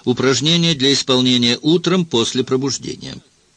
Упражнения для исполнения утром после пробуждения.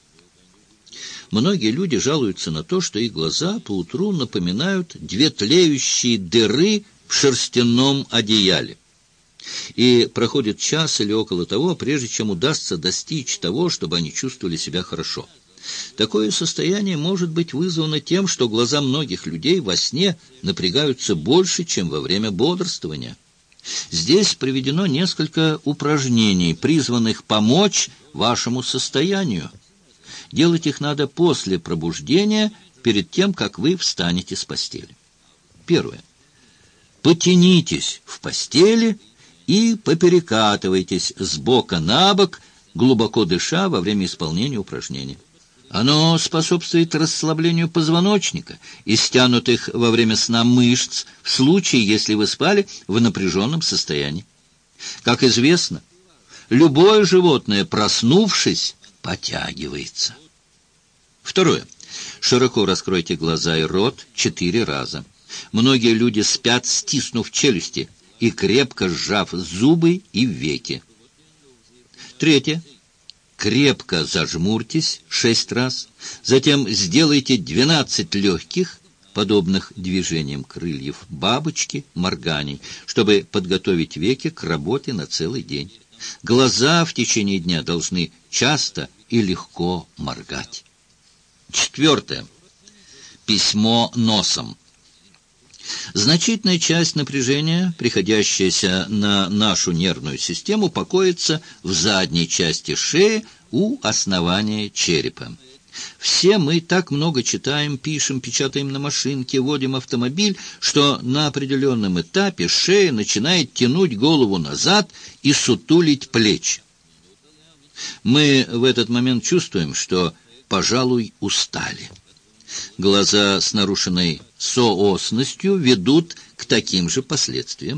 Многие люди жалуются на то, что их глаза поутру напоминают две тлеющие дыры в шерстяном одеяле. И проходит час или около того, прежде чем удастся достичь того, чтобы они чувствовали себя хорошо. Такое состояние может быть вызвано тем, что глаза многих людей во сне напрягаются больше, чем во время бодрствования. Здесь приведено несколько упражнений, призванных помочь вашему состоянию. Делать их надо после пробуждения, перед тем, как вы встанете с постели. Первое. Потянитесь в постели и поперекатывайтесь с бока на бок, глубоко дыша во время исполнения упражнения. Оно способствует расслаблению позвоночника и стянутых во время сна мышц в случае, если вы спали в напряженном состоянии. Как известно, любое животное, проснувшись, потягивается. Второе. Широко раскройте глаза и рот 4 раза. Многие люди спят, стиснув челюсти и крепко сжав зубы и веки. Третье. Крепко зажмурьтесь 6 раз. Затем сделайте 12 легких, подобных движениям крыльев бабочки, морганий, чтобы подготовить веки к работе на целый день. Глаза в течение дня должны часто и легко моргать. Четвертое. Письмо носом. Значительная часть напряжения, приходящаяся на нашу нервную систему, покоится в задней части шеи у основания черепа. Все мы так много читаем, пишем, печатаем на машинке, водим автомобиль, что на определенном этапе шея начинает тянуть голову назад и сутулить плечи. Мы в этот момент чувствуем, что, пожалуй, устали. Глаза с нарушенной соосностью ведут к таким же последствиям.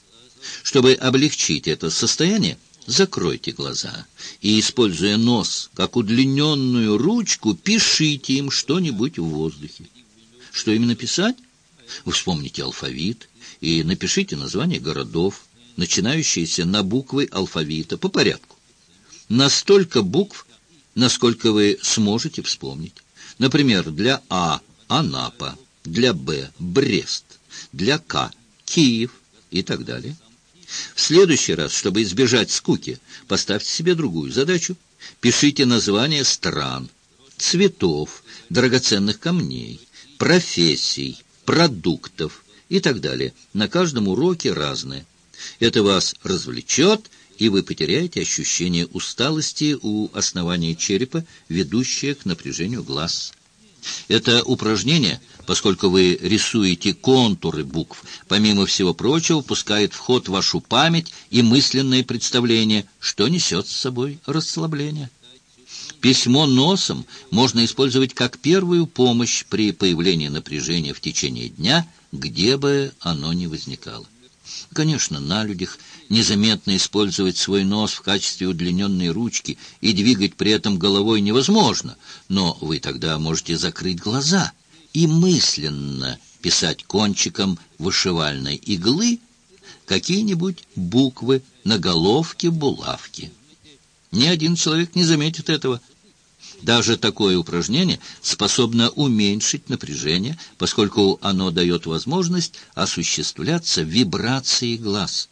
Чтобы облегчить это состояние, закройте глаза и, используя нос как удлиненную ручку, пишите им что-нибудь в воздухе. Что именно писать? Вы вспомните алфавит и напишите названия городов, начинающиеся на буквы алфавита, по порядку. Настолько букв, насколько вы сможете вспомнить. Например, для А – Анапа, для Б – Брест, для К – Киев и так далее. В следующий раз, чтобы избежать скуки, поставьте себе другую задачу. Пишите названия стран, цветов, драгоценных камней, профессий, продуктов и так далее. На каждом уроке разное. Это вас развлечет, и вы потеряете ощущение усталости у основания черепа, ведущее к напряжению глаз. Это упражнение, поскольку вы рисуете контуры букв, помимо всего прочего, пускает в ход вашу память и мысленные представления, что несет с собой расслабление. Письмо носом можно использовать как первую помощь при появлении напряжения в течение дня, где бы оно ни возникало. Конечно, на людях незаметно использовать свой нос в качестве удлиненной ручки и двигать при этом головой невозможно, но вы тогда можете закрыть глаза и мысленно писать кончиком вышивальной иглы какие-нибудь буквы на головке булавки. Ни один человек не заметит этого. Даже такое упражнение способно уменьшить напряжение, поскольку оно дает возможность осуществляться вибрации глаз.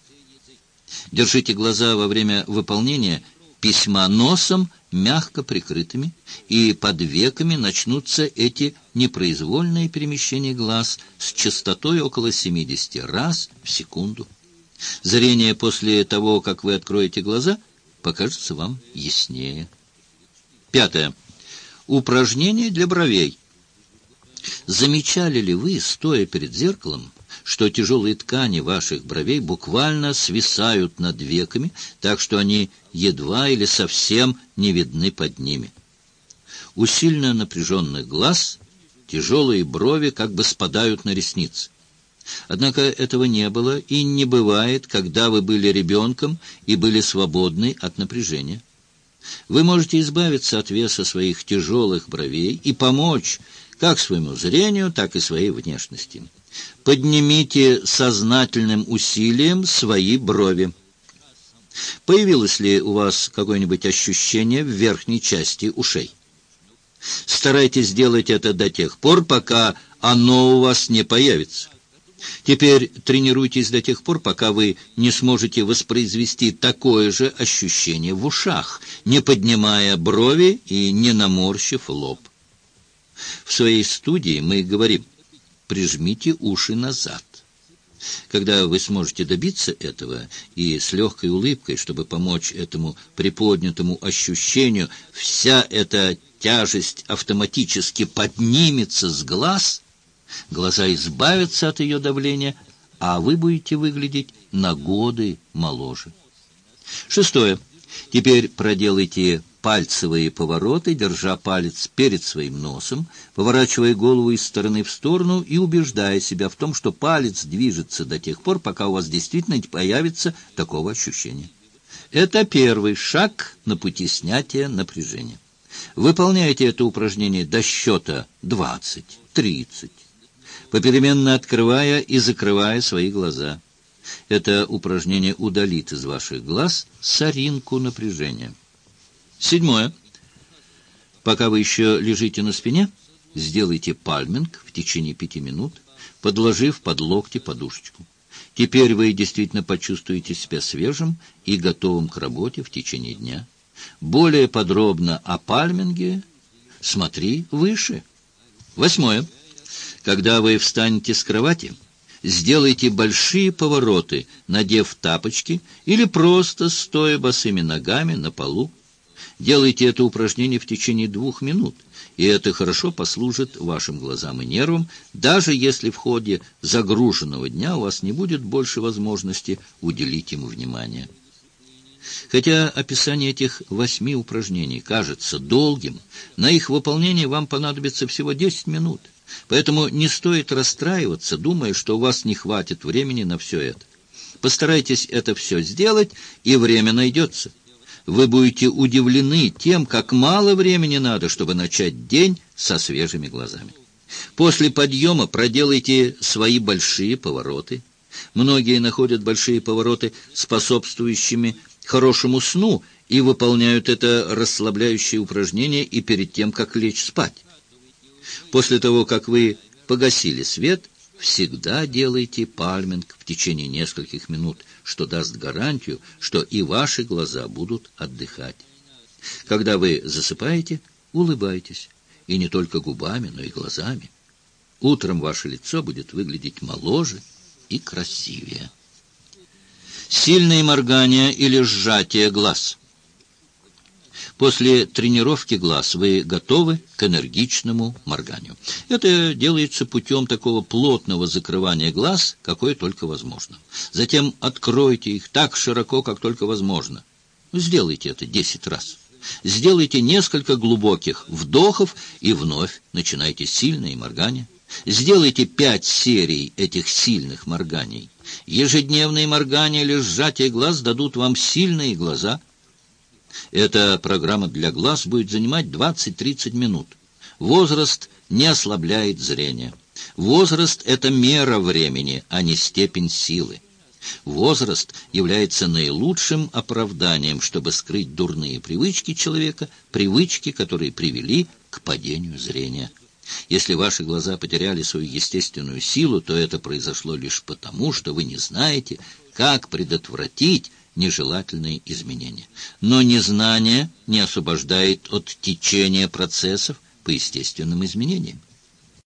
Держите глаза во время выполнения письма носом мягко прикрытыми, и под веками начнутся эти непроизвольные перемещения глаз с частотой около 70 раз в секунду. Зрение после того, как вы откроете глаза, покажется вам яснее. Пятое. Упражнение для бровей. Замечали ли вы, стоя перед зеркалом, что тяжелые ткани ваших бровей буквально свисают над веками, так что они едва или совсем не видны под ними? У сильно напряженных глаз тяжелые брови как бы спадают на ресницы. Однако этого не было и не бывает, когда вы были ребенком и были свободны от напряжения. Вы можете избавиться от веса своих тяжелых бровей и помочь как своему зрению, так и своей внешности. Поднимите сознательным усилием свои брови. Появилось ли у вас какое-нибудь ощущение в верхней части ушей? Старайтесь делать это до тех пор, пока оно у вас не появится. Теперь тренируйтесь до тех пор, пока вы не сможете воспроизвести такое же ощущение в ушах, не поднимая брови и не наморщив лоб. В своей студии мы говорим: прижмите уши назад. Когда вы сможете добиться этого, и с легкой улыбкой, чтобы помочь этому приподнятому ощущению, вся эта тяжесть автоматически поднимется с глаз, глаза избавятся от ее давления, а вы будете выглядеть на годы моложе. 6. Теперь проделайте пальцевые повороты, держа палец перед своим носом, поворачивая голову из стороны в сторону и убеждая себя в том, что палец движется до тех пор, пока у вас действительно не появится такого ощущения. Это первый шаг на пути снятия напряжения. Выполняйте это упражнение до счета 20, 30, попеременно открывая и закрывая свои глаза. Это упражнение удалит из ваших глаз соринку напряжения. 7. Пока вы еще лежите на спине, сделайте пальминг в течение 5 минут, подложив под локти подушечку. Теперь вы действительно почувствуете себя свежим и готовым к работе в течение дня. Более подробно о пальминге смотри выше. 8. Когда вы встанете с кровати, сделайте большие повороты, надев тапочки или просто стоя босыми ногами на полу. Делайте это упражнение в течение 2 минут, и это хорошо послужит вашим глазам и нервам, даже если в ходе загруженного дня у вас не будет больше возможности уделить ему внимание. Хотя описание этих 8 упражнений кажется долгим, на их выполнение вам понадобится всего 10 минут, поэтому не стоит расстраиваться, думая, что у вас не хватит времени на все это. Постарайтесь это все сделать, и время найдется. Вы будете удивлены тем, как мало времени надо, чтобы начать день со свежими глазами. После подъема проделайте свои большие повороты. Многие находят большие повороты способствующими хорошему сну и выполняют это расслабляющее упражнение и перед тем, как лечь спать. После того, как вы погасили свет, всегда делайте пальминг в течение нескольких минут, что даст гарантию, что и ваши глаза будут отдыхать. Когда вы засыпаете, улыбайтесь, и не только губами, но и глазами. Утром ваше лицо будет выглядеть моложе и красивее. Сильное моргание или сжатие глаз. После тренировки глаз вы готовы к энергичному морганию. Это делается путем такого плотного закрывания глаз, какое только возможно. Затем откройте их так широко, как только возможно. Сделайте это 10 раз. Сделайте несколько глубоких вдохов и вновь начинайте сильное моргание. Сделайте 5 серий этих сильных морганий. Ежедневные моргания или сжатие глаз дадут вам сильные глаза. Эта программа для глаз будет занимать 20-30 минут. Возраст не ослабляет зрение. Возраст – это мера времени, а не степень силы. Возраст является наилучшим оправданием, чтобы скрыть дурные привычки человека, привычки, которые привели к падению зрения. Если ваши глаза потеряли свою естественную силу, то это произошло лишь потому, что вы не знаете, как предотвратить нежелательные изменения. Но незнание не освобождает от течения процессов по естественным изменениям.